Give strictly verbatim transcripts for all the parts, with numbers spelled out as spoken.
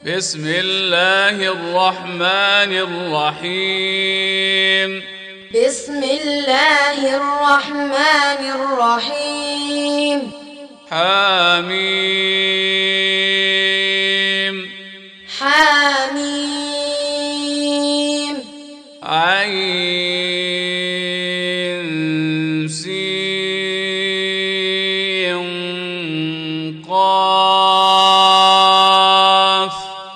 بسم الله الرحمن الرحيم بسم الله الرحمن الرحيم حميم حميم عين سين قاف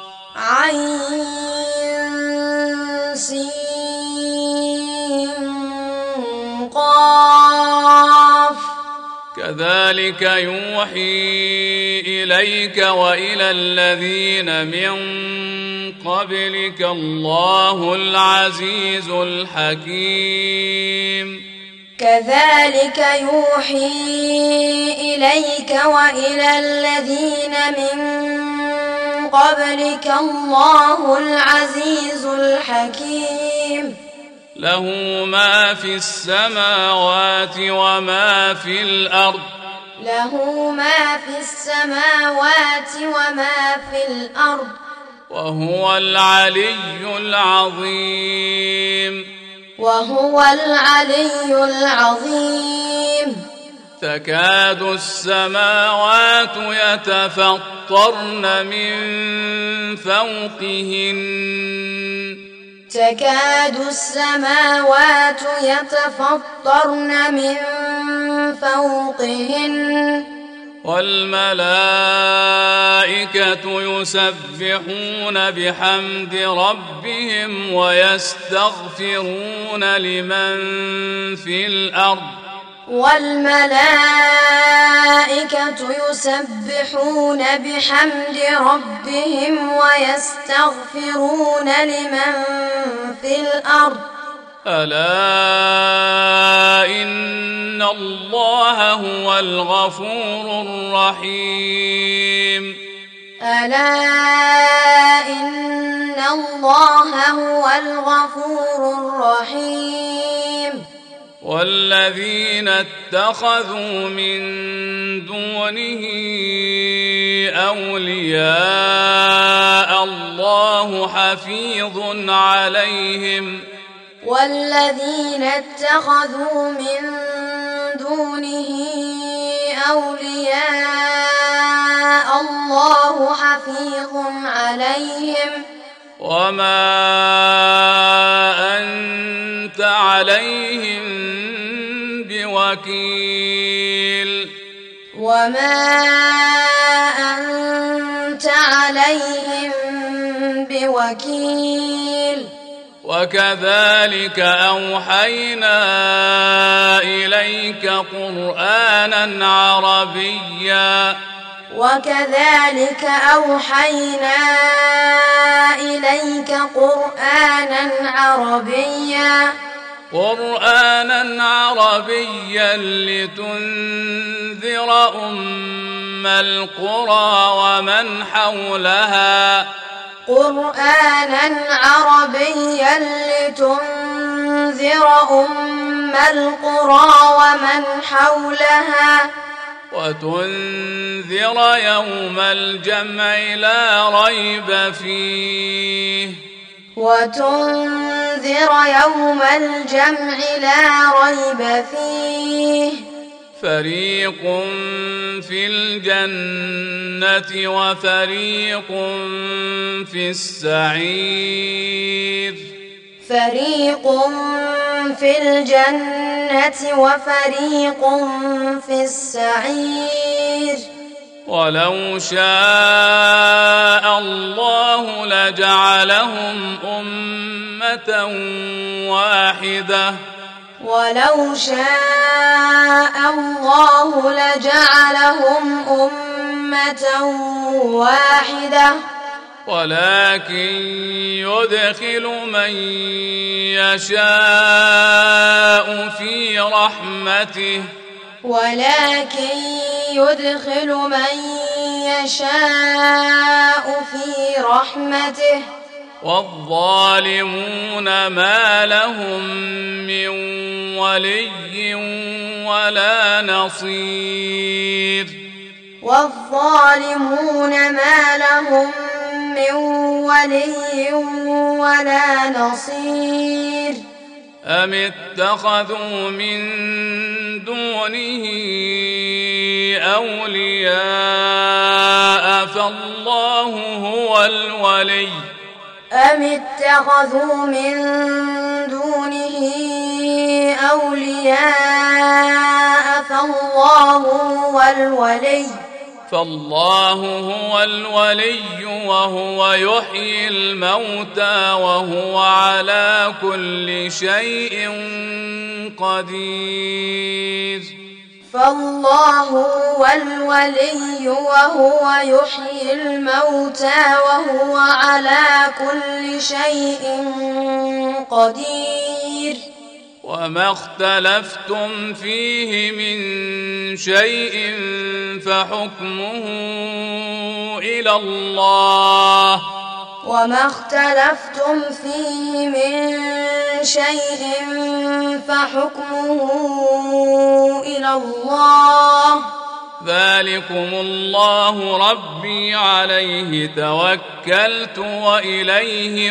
عين سين قاف كذلك يوحي إليك وإلى الذين من قبلك الله العزيز الحكيم كذلك يوحي إليك وإلى الذين من قبلك الله العزيز الحكيم له ما في السماوات وما في الأرض له ما في السماوات وما في الأرض وهو العلي العظيم وهو العلي العظيم تكاد السماوات يتفطرن من فوقهن تكاد السماوات يتفطرن من فوقهن والملائكة يسبحون بحمد ربهم ويستغفرون لمن في الأرض والملائكة يسبحون بحمد ربهم ويستغفرون لمن في الأرض ألا إن الله هو الغفور الرحيم ألا إن الله هو الغفور الرحيم والذين اتخذوا من دونه أولياء الله حفيظ عليهم والذين اتخذوا من دونه أولياء الله حفيظ عليهم وما أنت عليهم بوكيل وما أنت عليهم بوكيل وكذلك أوحينا إليك قرآنا عربيا وكذلك أوحينا إليك قرآنا عربيا قرآنا عربيا لتنذر أم القرى ومن حولها قرآنا عربيا لتنذر أم القرى ومن حولها وتنذر يوم الجمع لا ريب فيه وتنذر يوم الجمع لا ريب فيه فريق في الجنة وفريق في السعير فريق في الجنة وفريق في السعير ولو شاء الله لجعلهم أمة واحدة ولو شاء الله لجعلهم أمة واحدة ولكن يدخل من يشاء في رحمته ولكن يدخل من يشاء في رحمته والظالمون ما لهم من ولي ولا نصير والظالمون ما لهم من ولي ولا نصير أم اتخذوا من دونه أولياء فالله هو الولي أم اتخذوا من دونه أولياء فالله هو الولي فالله هو الولي وهو يحيي الموتى وهو على كل شيء قدير فالله هو الولي وهو يحيي الموتى وهو على كل شيء قدير وما اختلفتم فيه من شيء فحكمه إلى الله وما اختلفتم فيه من شيء فحكمه إلى الله ذلكم الله ربي عليه توكلت وإليه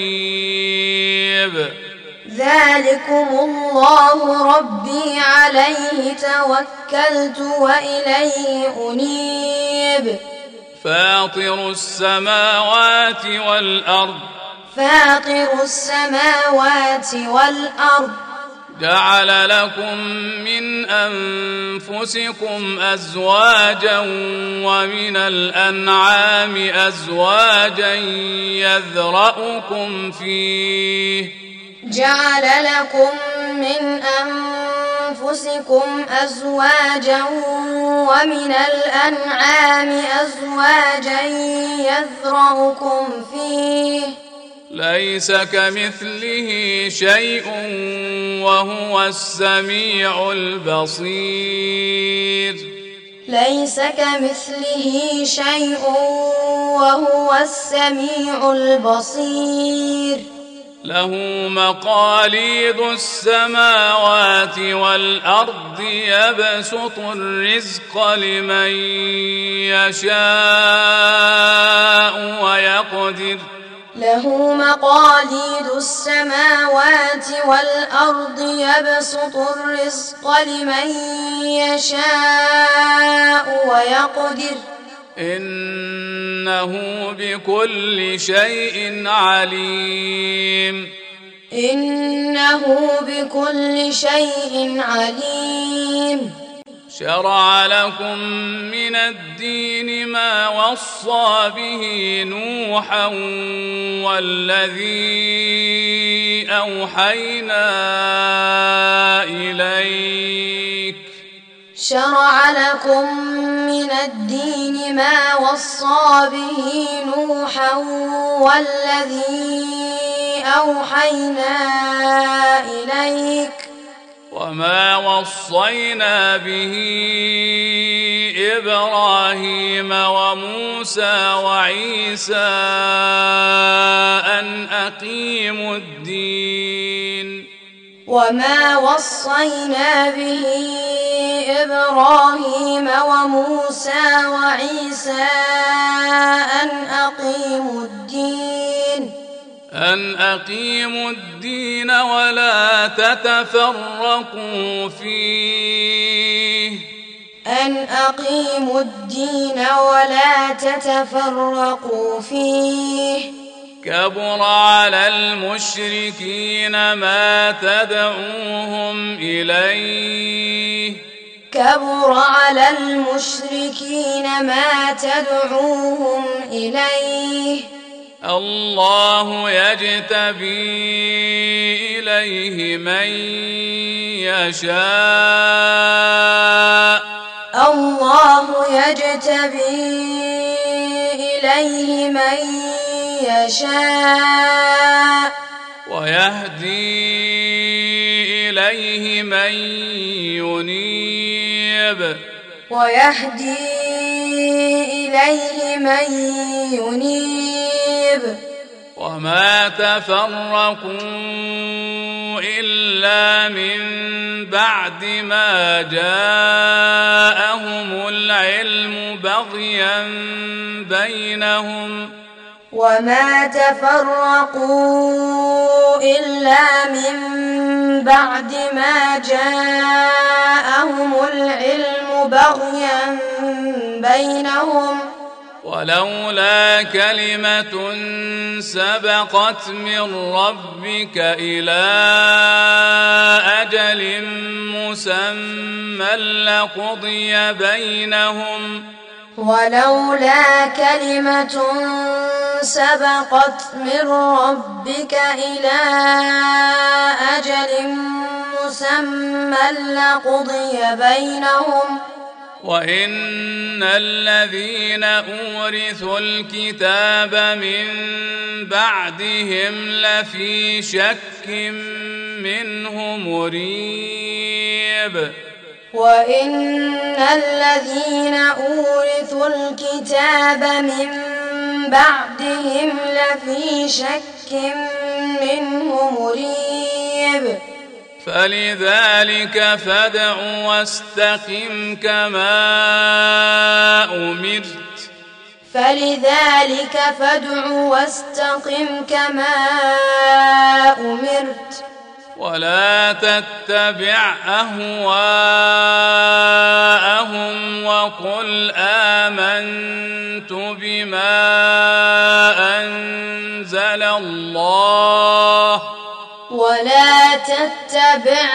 أنيب ذلكم الله ربي عليه توكلت وإليه أنيب فاطر السماوات والأرض فاطر السماوات والأرض جعل لكم من أنفسكم أزواجا ومن الأنعام أزواجا يذرأكم فيه جعل لكم من أنفسكم أزواجا ومن الأنعام أزواجا يذرأكم فيه ليس كمثله شيء وهو السميع البصير ليس كمثله شيء وهو السميع البصير له مقاليد السماوات والأرض يبسط الرزق لمن يشاء ويقدر له مقاليد السماوات والأرض يبسط الرزق لمن يشاء ويقدر إنه بكل شيء عليم إنه بكل شيء عليم شرع لكم من الدين ما وصى به نوحا والذي أوحينا إليك شرع لكم من الدين ما وصى به نوحا والذي أوحينا إليك وما وصينا به إبراهيم وموسى وعيسى أن أقيموا الدين وما وصينا به إبراهيم وموسى وعيسى أن أقيموا الدين أن أقيموا الدين ولا تتفرقوا فيه أن أقيموا الدين ولا تتفرقوا فيه كبر على المشركين ما تدعوهم إليه كبر على المشركين ما تدعوهم إليه الله يجتبي إليه من يشاء الله يجتبي إليه من يشاء ويهدي إليه من ينيب ويهدي إليه من ينيب وما تفرقوا إلا من بعد ما جاءهم العلم بغيا بينهم وما تفرقوا إلا من بعد ما جاءهم العلم بغيا بينهم ولولا كلمة سبقت من ربك إلى أجل مسمى لقضي بينهم ولولا كلمة سبقت من ربك إلى أجل مسمى لقضي بينهم وإن الذين أورثوا الكتاب من بعدهم لفي شك منه مريب وإن الذين أورثوا الكتاب من بعدهم لفي شك منه مريب فلذلك فادع واستقم كما أمرت فلذلك فادع واستقم كما أمرت ولا تتبع أهواءهم وقل آمنت بما أنزل الله ولا تتبع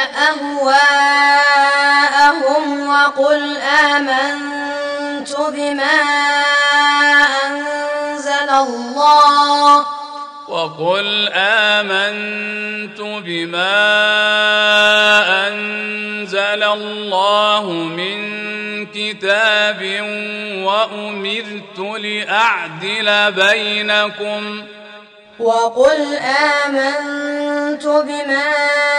أهواءهم وقل آمنت بما أنزل الله وقل آمنت بما أنزل الله من كتاب وأمرت لأعدل بينكم وقل آمنت بما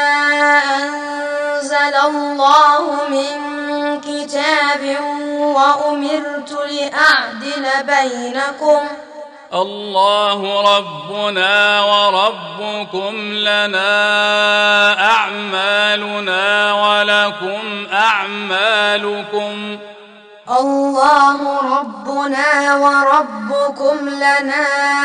أنزل الله من كتاب وأمرت لأعدل بينكم الله ربنا وربكم لنا أعمالنا ولكم أعمالكم الله ربنا وربكم لنا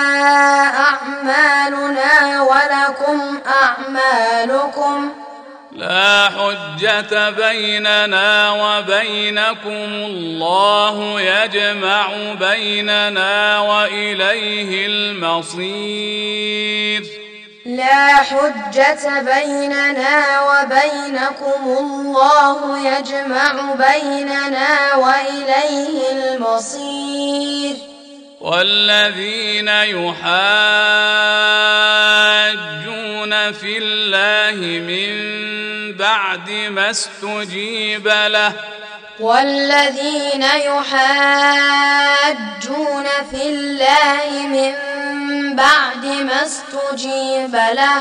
أعمالنا ولكم أعمالكم لا حجة بيننا وبينكم الله يجمع بيننا وإليه المصير لا حجة بيننا وبينكم الله يجمع بيننا وإليه المصير والذين يحاجون في الله من بعد ما استجيب له والذين يحاجون في الله من بعد ما استجيب له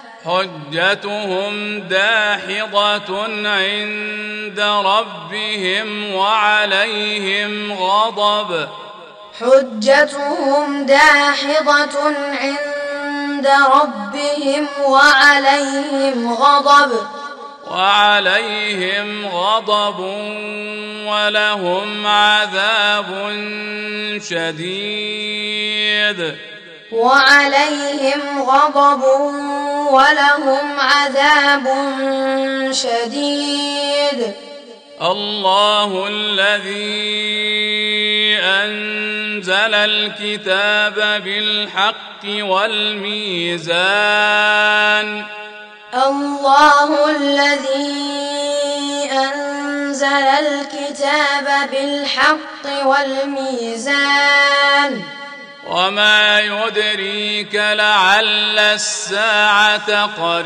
حجتهم داحضة عند ربهم وعليهم غضب حجتهم داحضة عند ربهم وعليهم غضب وعليهم غضب ولهم عذاب شديد وعليهم غضب ولهم عذاب شديد الله الذي أنزل الكتاب بالحق والميزان الله الذي أنزل الكتاب بالحق والميزان وما يدريك لعل الساعة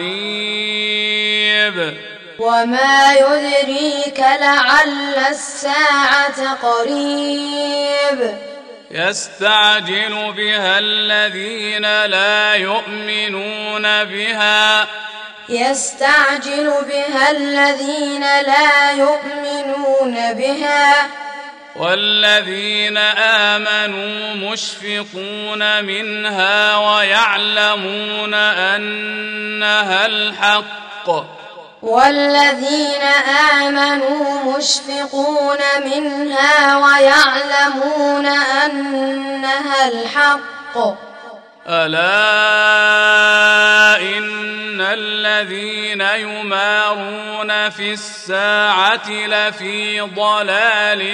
قريب وما يدريك لعل الساعة قريب يستعجل بها الذين لا يؤمنون بها يستعجل بها الذين لا يؤمنون بها والذين آمنوا مشفقون منها ويعلمون أنها الحق والذين آمنوا مشفقون منها ويعلمون أنها الحق ألا إن الذين يمارون في الساعة لفي ضلال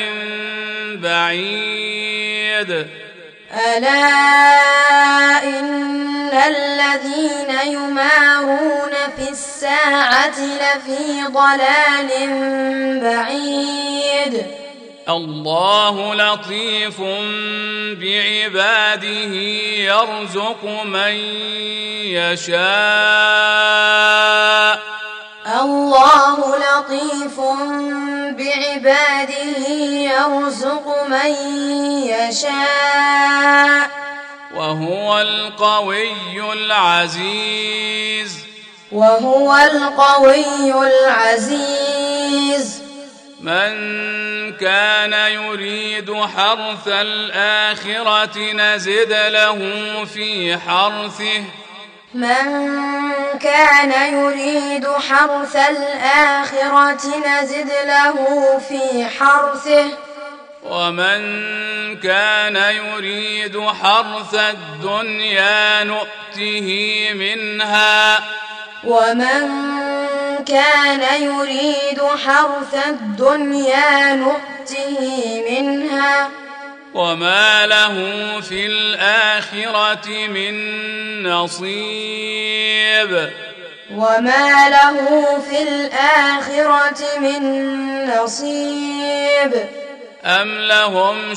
بعيد ألا إن الذين يمارون في الساعة لفي ضلال بعيد الله لطيف بعباده يرزق من يشاء الله لطيف بعباده يرزق من يشاء وهو القوي العزيز وهو القوي العزيز من كان يريد حرث الآخرة نزد له في حرثه من كان يريد حرث الآخرة نزد له في حرثه ومن كان يريد حرث الدنيا نؤته منها ومن كان يريد حرث الدنيا نؤته منها وما له في الآخرة من نصيب وما له في الآخرة من نصيب أم لهم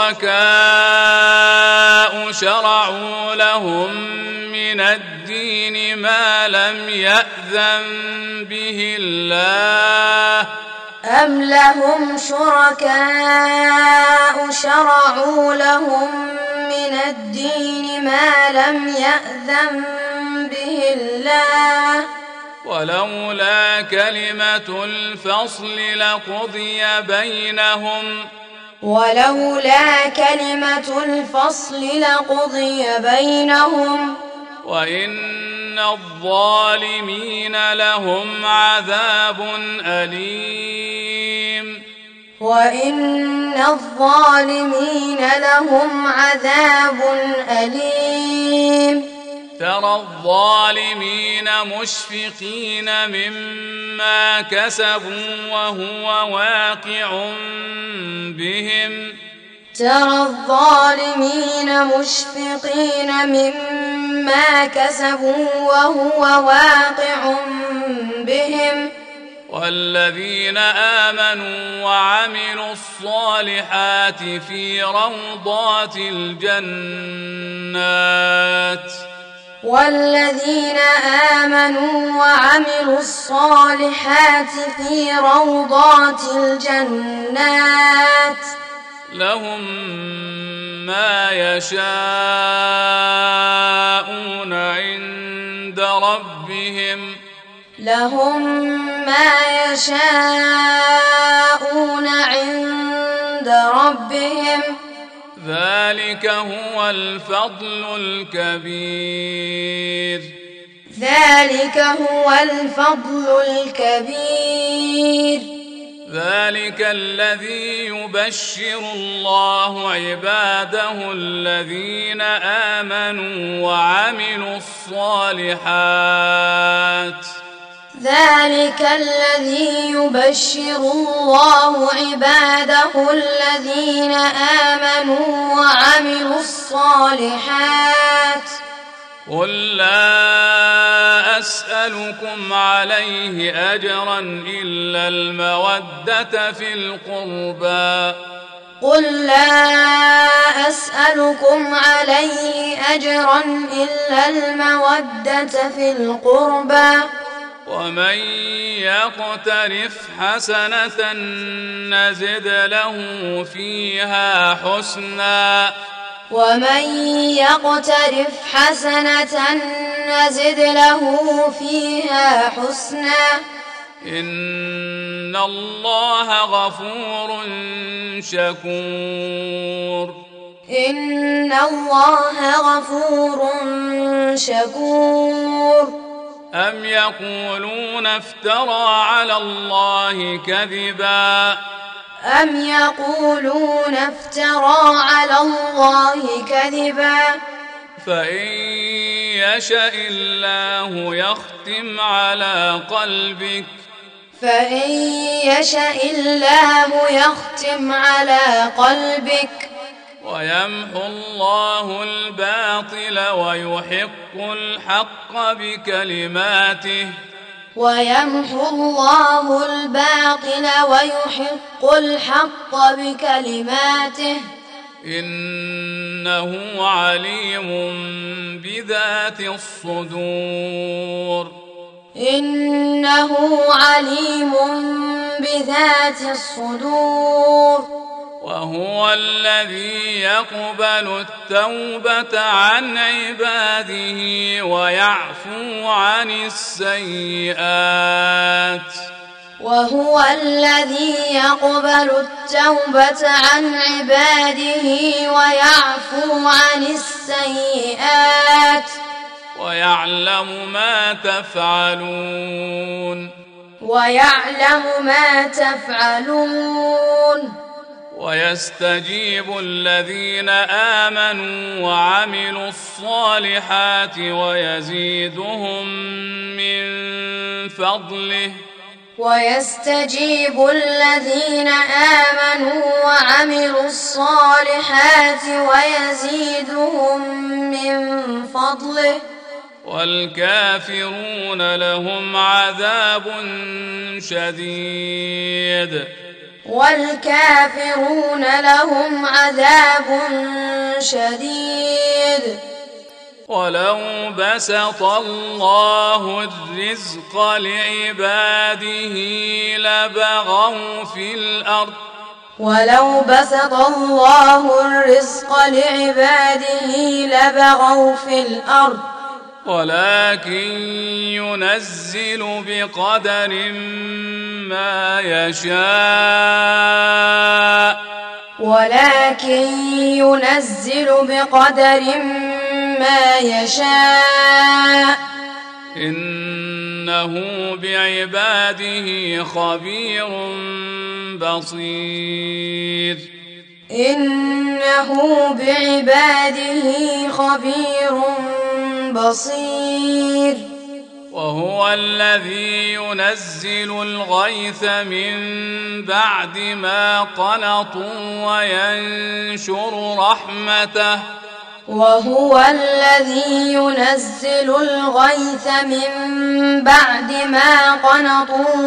شركاء شرعوا لهم من الدين ما لم يأذن به الله أم لهم شركاء شرعوا لهم من الدين ما لم يأذن به الله ولولا كلمة الفصل لقضي بينهم ولولا كلمة الفصل لقضي بينهم وإن الظالمين لهم عذاب أليم وإن الظالمين لهم عذاب أليم ترى الظالمين مشفقين مما كسبوا وهو واقع بهم ترى الظالمين مشفقين مما كسبوا وهو واقع بهم والذين آمنوا وعملوا الصالحات في روضات الجنات والذين آمنوا وعملوا الصالحات في روضات الجنات لهم ما يشاءون عند ربهم لهم ما يشاءون عند ربهم ذلك هو الفضل الكبير ذلك هو الفضل الكبير ذلك الذي يبشر الله عباده الذين آمنوا وعملوا الصالحات ذلك الذي يبشر الله عباده الذين آمنوا وعملوا الصالحات قل لا أسألكم عليه أجرا إلا المودة في القربى قل لا أسألكم عليه أجرا إلا المودة في القربى ومن يقترف حسنة نزد له فيها حسنا ومن يقترف حسنة نزد له فيها حسنا إن الله غفور شكور إن الله غفور شكور أم يقولون افترى على الله كذبا أم يقولون افترى على الله كذبا فإن يشأ الله يختم على قلبك فإن يشأ الله يختم على قلبك ويمحو الله الباطل ويحق الحق بكلماته ويمحو الله الباطل ويحق الحق بكلماته إنه عليم بذات الصدور إنه عليم بذات الصدور وهو الذي يقبل التوبة عن عباده ويعفو عن السيئات وهو الذي يقبل التوبة عن عباده ويعفو عن السيئات ويعلم ما تفعلون ويعلم ما تفعلون ويستجيب الذين آمنوا وعملوا الصالحات ويزيدهم من فضله ويستجيب الذين آمنوا وعملوا الصالحات ويزيدهم من فضله والكافرون لهم عذاب شديد والكافرون لهم عذاب شديد ولو بسط الله الرزق لعباده لبغوا في الأرض ولو بسط الله الرزق لعباده لبغوا في الأرض ولكن ينزل بقدر ما يشاء ولكن ينزل بقدر ما يشاء إنه بعباده خبير بصير إنه بعباده خبير بصير وهو الذي ينزل الغيث من بعد ما قنطوا وينشر رحمته وهو الذي ينزل الغيث من بعد ما قنطوا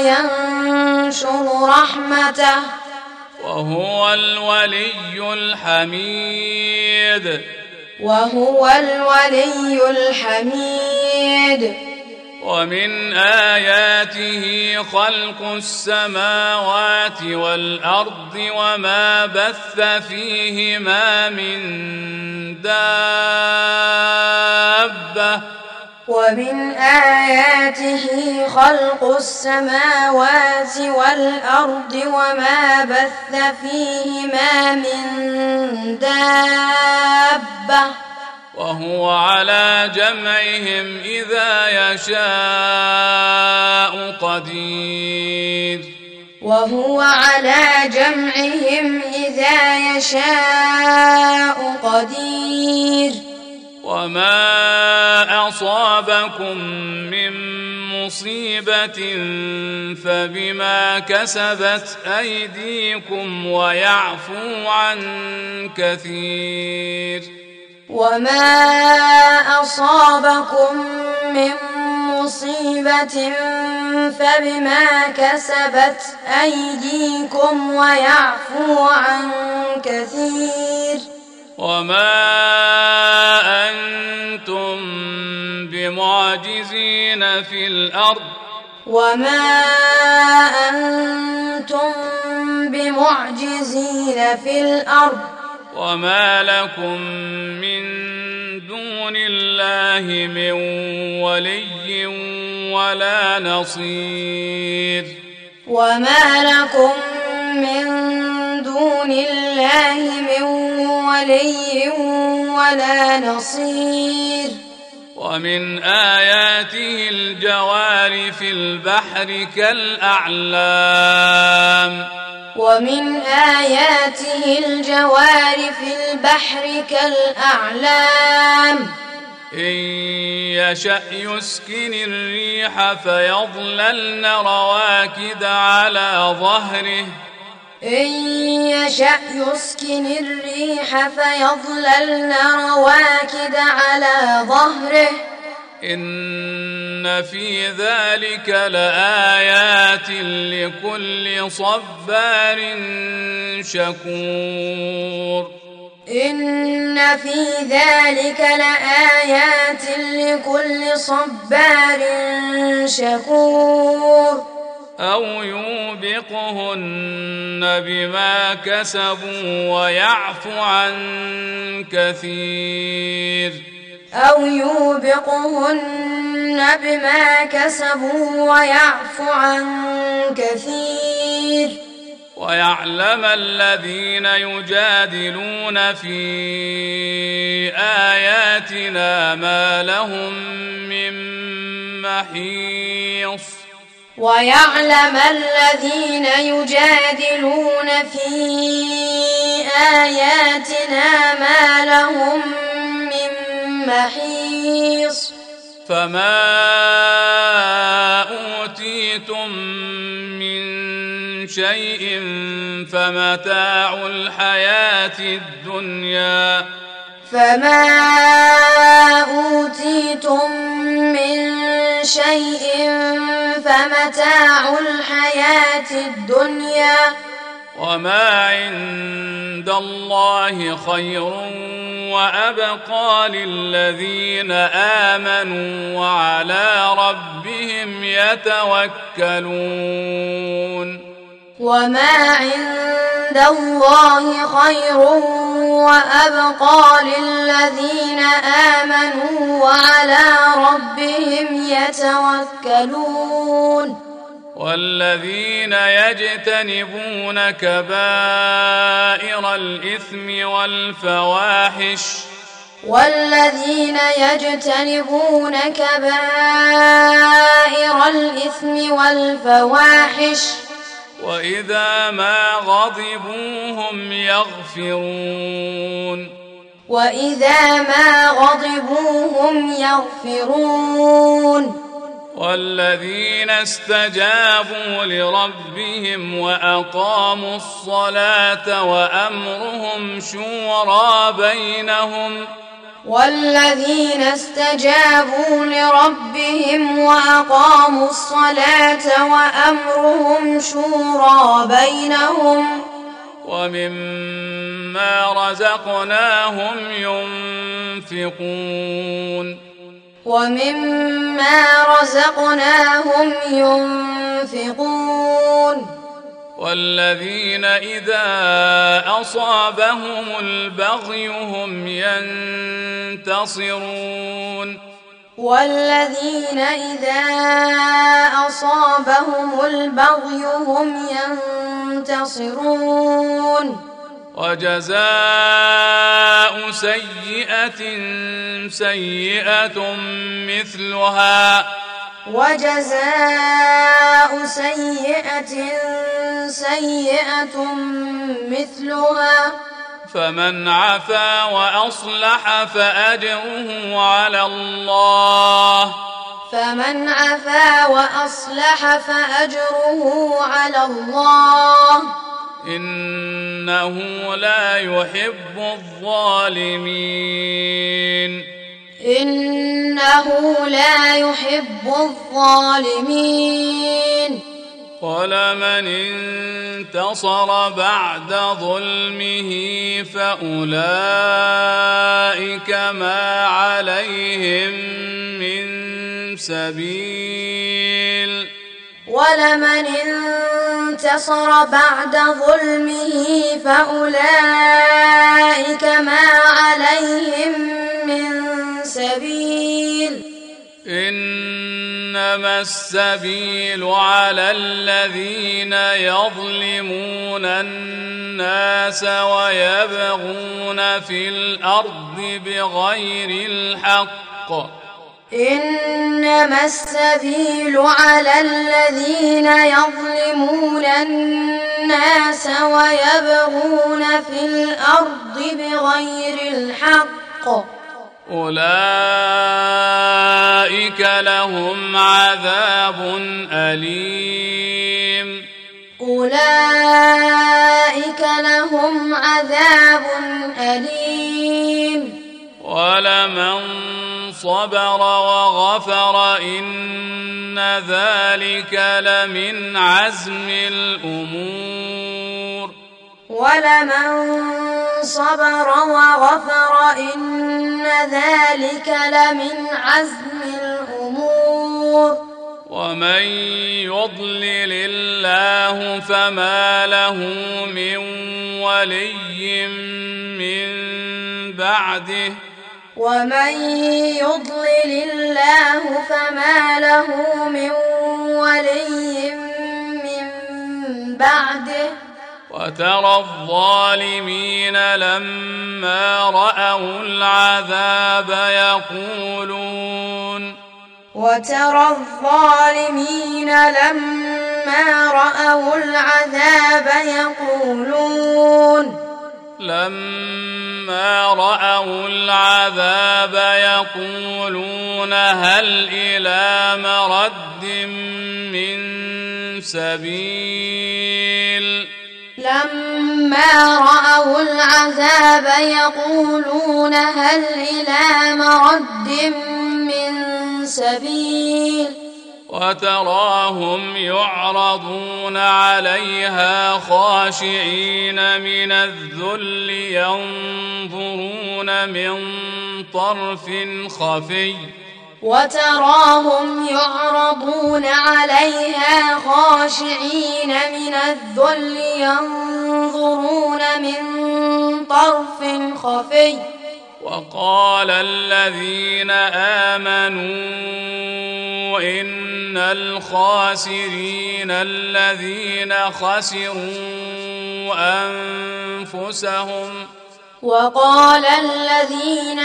وينشر رحمته وهو الولي الحميد وهو الولي الحميد ومن آياته خلق السماوات والأرض وما بث فيهما من دابة ومن آياته خلق السماوات والأرض وما بث فيهما من دابة وهو على جمعهم إذا يشاء قدير وهو على جمعهم إذا يشاء قدير وما أصابكم من مصيبة فبما كسبت أيديكم ويعفو عن كثير وما أصابكم من مصيبة فبما كسبت أيديكم ويعفو عن كثير وما أنتم بمعجزين في الأرض وما أنتم بمعجزين في الأرض وما لكم من دون الله من ولي ولا نصير وما لكم من دون الله من ولي ولا نصير ومن آياته الجوار في البحر كالأعلام ومن آياته الجوار في البحر كالأعلام إن يشأ يسكن الريح فيظللن رواكد على ظهره إن يشأ يسكن الريح فيظللن رواكد على ظهره إن في ذلك لآيات لكل صبار شكور إن في ذلك لآيات لكل صبار شكور أو يوبقهن بما كسبوا ويعفو عن كثير أو يوبقهن بما كسبوا ويعفو عن كثير ويعلم الذين يجادلون في آياتنا ما لهم من محيص ويعلم الذين يجادلون في آياتنا ما لهم من محيص فما أوتيتم من شيء فمتاع الحياة الدنيا فما أوتيتم من شيء فمتاع الحياة الدنيا وما عند الله خير وأبقى للذين آمنوا وعلى ربهم يتوكلون وما عند الله خير وأبقى للذين آمنوا وعلى ربهم يتوكلون والذين يجتنبون كبائر الإثم والفواحش والذين يجتنبون كبائر الإثم والفواحش وإذا ما غضبوا هم يغفرون وإذا ما غضبوا هم يغفرون والذين استجابوا لربهم وأقاموا الصلاة وأمرهم شورى بينهم والذين استجابوا لربهم وأقاموا الصلاة وأمرهم شورى بينهم ومما رزقناهم ينفقون ومما رزقناهم ينفقون والذين إذا أصابهم البغي هم ينتصرون والذين إذا أصابهم البغي هم ينتصرون وجزاء سيئة سيئة مثلها وجزاء سيئة سيئة مثلها فمن عفا وأصلح فأجره على الله فمن عفا وأصلح فأجره على الله إنه لا يحب الظالمين إنه لا يحب الظالمين ولمن انتصر بعد ظلمه فأولئك ما عليهم من سبيل ولمن انتصر بعد ظلمه فأولئك ما عليهم من سبيل إنما السبيل على الذين يظلمون الناس ويبغون في الأرض بغير الحق إنما السبيل على الذين يظلمون الناس الناس ويبغون في الأرض بغير الحق أولئك لهم عذاب أليم أولئك لهم عذاب أليم ولمن صبر وغفر إن ذلك لمن عزم الأمور ولمن صبر وغفر إن ذلك لمن عزم الأمور ومن يضلل الله فما له من ولي من بعده ومن يضلل الله فما له من ولي من بعده وترى الظالمين لما رأوا العذاب يقولون وترى الظالمين لما رأوا العذاب يقولون لما رأوا العذاب يقولون هل إلى مرد من سبيل لما رأوا العذاب يقولون هل إلى مرد من سبيل وتراهم يعرضون عليها خاشعين من الذل ينظرون من طرف خفي وتراهم يعرضون عليها خاشعين من الذل ينظرون من طرف خفي وقال الذين آمنوا إن الخاسرين الذين خسروا أنفسهم وقال الذين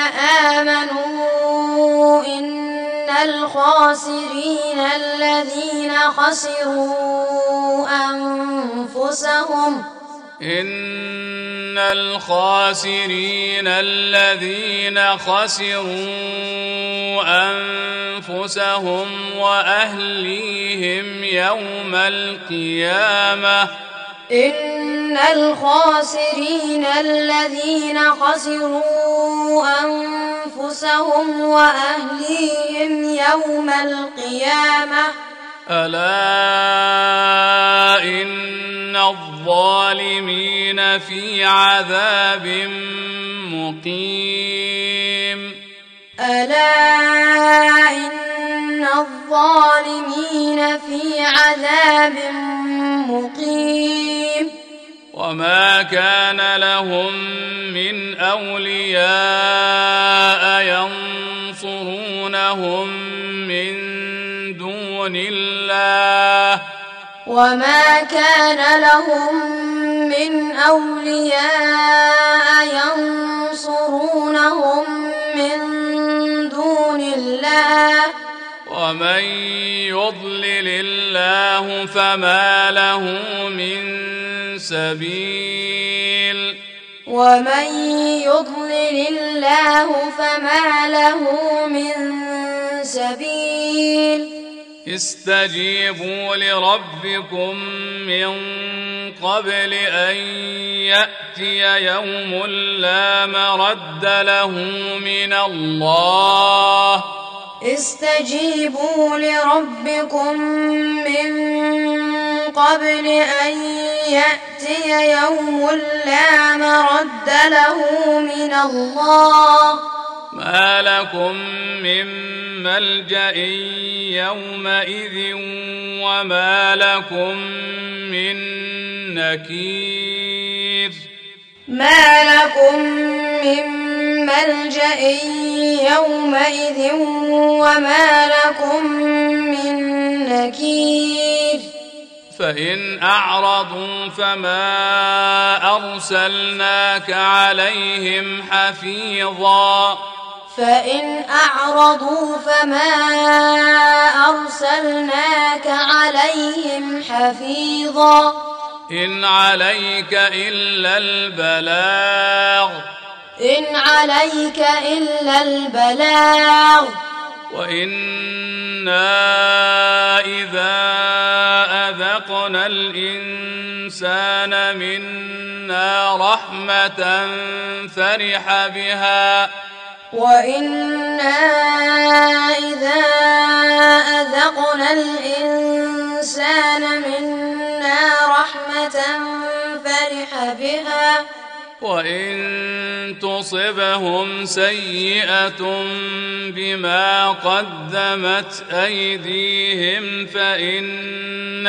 آمنوا إن الخاسرين الذين خسروا أنفسهم إن الخاسرين الذين خسروا أنفسهم وأهليهم يوم القيامة إن الخاسرين الذين خسروا أنفسهم وأهليهم يوم القيامة ألا إن الظالمين في عذاب مقيم ألا إن الظالمين في عذاب مقيم وما كان لهم من أولياء ينصرونهم من دون الله وما كان لهم من أولياء ينصرونهم من دون الله ومن يضلل الله فما له من سبيل ومن يضلل الله فما له من سبيل استجيبوا لربكم من قبل أن يأتي يوم لا مرد له من الله استجيبوا لربكم من قبل أن يأتي يوم لا مرد له من الله ما لكم من ملجأ يومئذ وما لكم من نكير ما لكم من ملجأ يومئذ وما لكم من نكير فإن أعرضوا فما أرسلناك عليهم حفيظا فإن أعرضوا فما أرسلناك عليهم حفيظا إن عليك إلا البلاغ إن عليك إلا البلاغ وإنا إذا أذقنا الإنسان منا رحمة فرح بها وإنا إذا أذقنا الإنسان منا رحمة فرح بها وإن تصبهم سيئة بما قدمت أيديهم فإن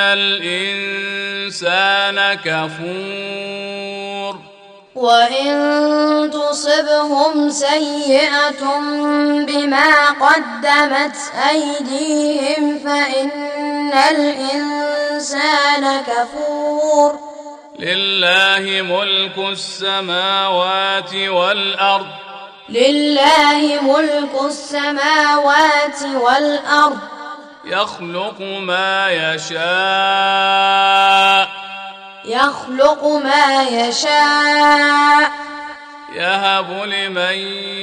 الإنسان كفور وإن تصبهم سيئة بما قدمت أيديهم فإن الإنسان كفور لله ملك السماوات والأرض لله ملك السماوات والأرض يخلق ما يشاء يخلق ما يشاء يهب لمن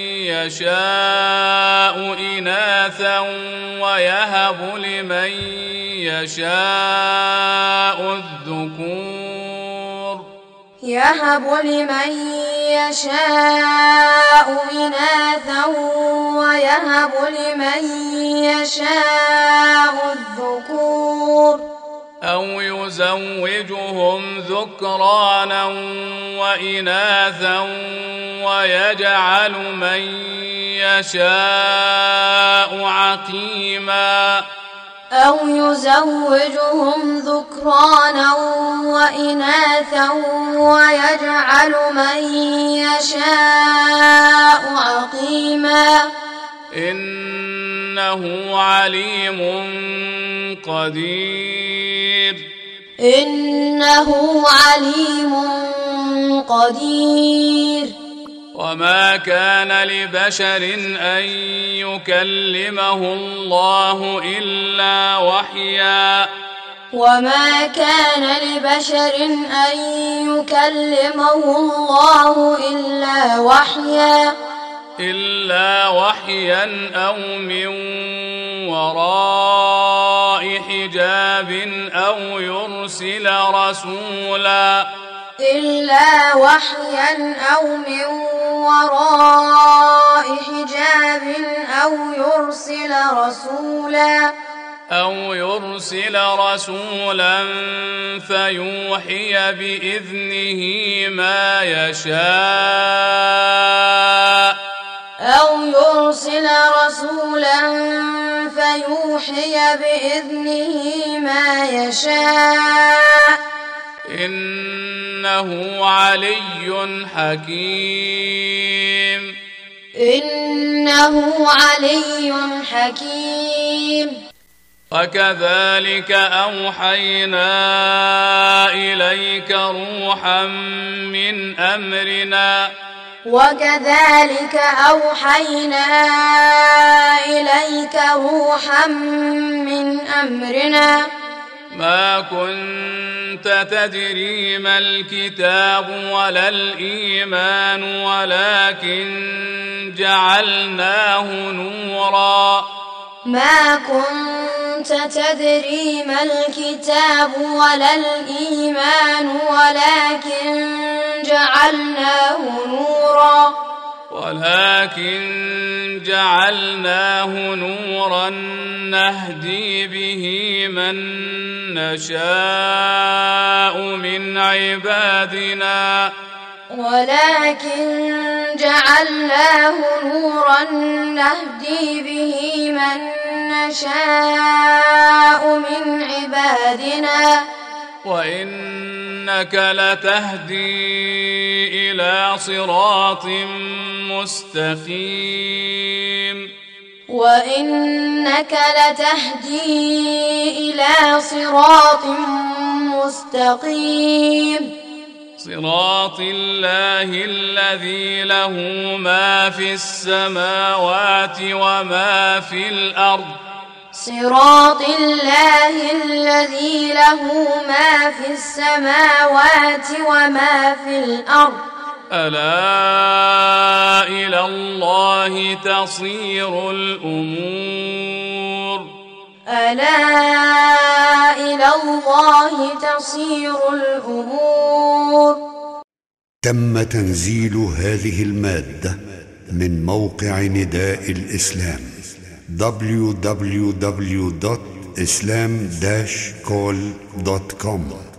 يشاء إناثا ويهب لمن يشاء الذكور يهب لمن يشاء إناثا ويهب لمن يشاء الذكور أو يزوجهم ذكرانا وإناثا ويجعل من يشاء عقيما أو يزوجهم ذكرانا وإناثا ويجعل من يشاء عقيما إنه عليم قدير إنه عليم قدير وما كان لبشر أن يكلمه الله إلا وحيا وما كان لبشر أن يكلمه الله إلا وحيا إلا وحيا أو من وراء حجاب أو يرسل رسولا إلا وحيا أو من وراء حجاب أو يرسل رسولا أو يرسل رسولا فيوحي بإذنه ما يشاء أو يرسل رسولا فيوحي بإذنه ما يشاء إنه علي حكيم إنه علي حكيم وكذلك أوحينا إليك روحا من أمرنا وكذلك أوحينا إليك روحا من أمرنا ما كنت تدري ما الكتاب ولا الإيمان ولكن جعلناه نورا ما كنت تدري ما الكتاب ولا الإيمان ولكن جعلناه نورا ولكن جعلناه نورا نهدي به من نشاء من عبادنا ولكن جعلناه نورا نهدي به من نشاء من عبادنا وإنك لتهدي إلى صراط مستقيم وإنك لتهدي إلى صراط مستقيم صراط الله الذي له ما في السماوات وما في الأرض صراط الله الذي له ما في السماوات وما في الأرض ألا إلى الله تصير الأمور ألا إلى الله تصير الأمور. تم تنزيل هذه المادة من موقع نداء الإسلام دبليو دبليو دبليو دوت إسلام داش كول دوت كوم.